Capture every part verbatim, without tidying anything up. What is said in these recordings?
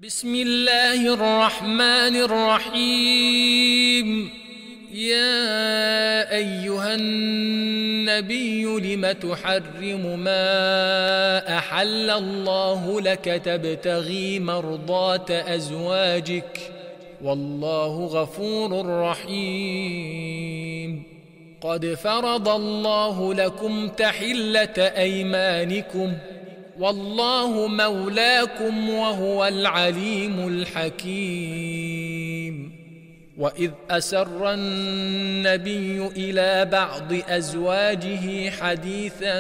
بسم الله الرحمن الرحيم. يا أيها النبي لم تحرم ما أحل الله لك تبتغي مرضات أزواجك والله غفور رحيم. قد فرض الله لكم تحلة أيمانكم والله مولاكم وهو العليم الحكيم. وإذ أسر النبي إلى بعض أزواجه حديثا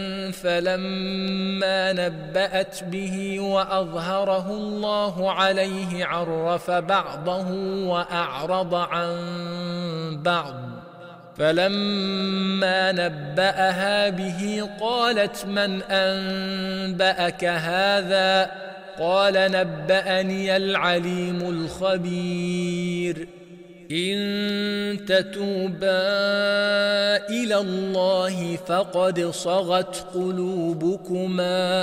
فلما نبأت به وأظهره الله عليه عرف بعضه وأعرض عن بعض، فلما نبأها به قالت من أنبأك هذا؟ قال نبأني العليم الخبير. إن تتوبا إلى الله فقد صغت قلوبكما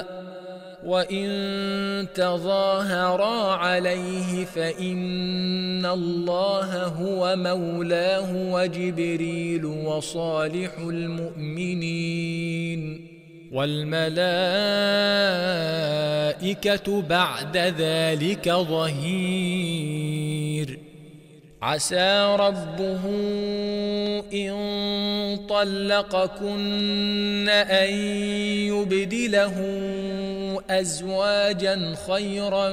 وإن تظاهرا عليه فإن الله هو مولاه وجبريل وصالح المؤمنين والملائكة بعد ذلك ظهير. عسى ربه إن طلقكن أن يبدله أزواجا خيرا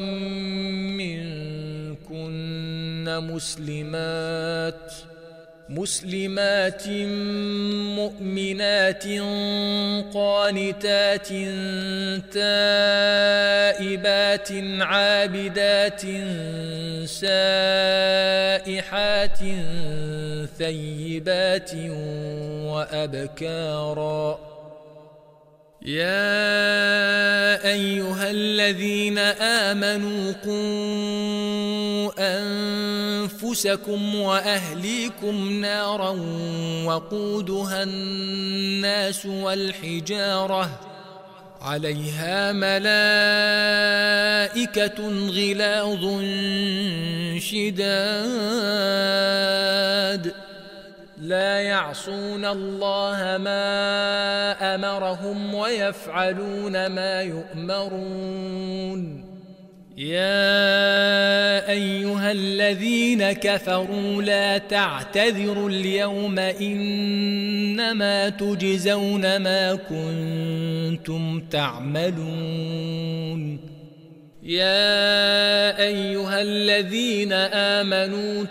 منكن مسلمات مسلمات مؤمنات قانتات تائبات عابدات سائحات ثيبات وأبكارا. يا أيها الذين آمنوا قوا أنفسكم وأهليكم نارا وقودها الناس والحجارة عليها ملائكة غلاظ شداد لا يعصون الله ما أمرهم ويفعلون ما يؤمرون. يا أيها الذين كفروا لا تعتذروا اليوم إنما تجزون ما كنتم تعملون. يا أيها الذين آمنوا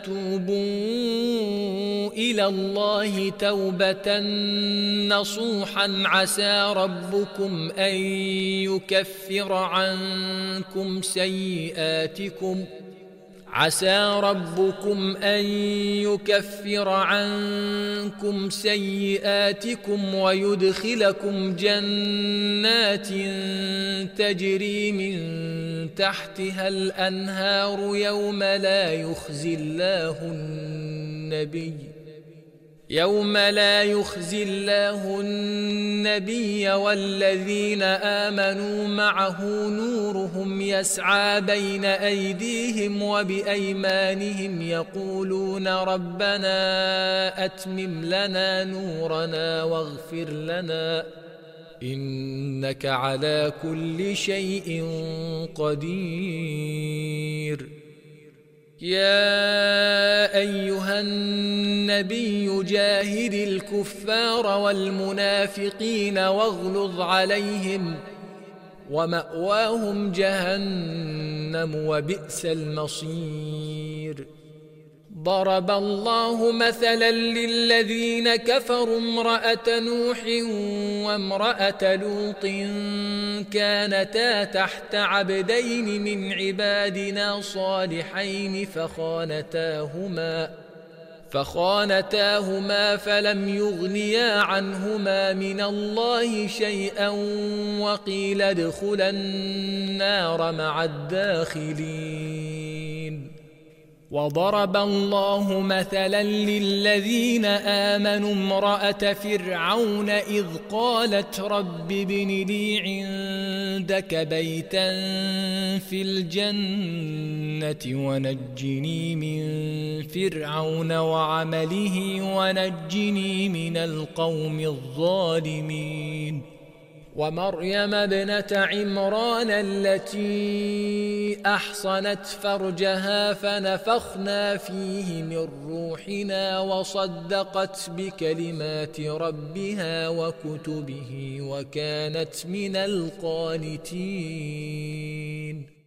توبوا إلى الله توبة نصوحا عسى ربكم أن يكفر عنكم سيئاتكم عسى ربكم أن يكفر عنكم سيئاتكم ويدخلكم جنات تجري من تحتها الأنهار يوم لا يخزي الله النبي يوم لا يخزي الله النبي والذين آمنوا معه نورهم يسعى بين أيديهم وبأيمانهم يقولون ربنا أتمم لنا نورنا واغفر لنا إنك على كل شيء قدير. يا أيها النبي جاهد الكفار والمنافقين واغلظ عليهم ومأواهم جهنم وبئس المصير. ضرب الله مثلا للذين كفروا امرأة نوح وامرأة لوط كانتا تحت عبدين من عبادنا صالحين فخانتاهما فخانتاهما فلم يغنيا عنهما من الله شيئا وقيل ادخلا النار مع الداخلين. وضرب الله مثلا للذين آمنوا امرأة فرعون إذ قالت رب ابن لي عندك بيتا في الجنة ونجني من فرعون وعمله ونجني من القوم الظالمين ومريم ابنة عمران التي أحصنت فرجها فنفخنا فيه من روحنا وصدقت بكلمات ربها وكتبه وكانت من القانتين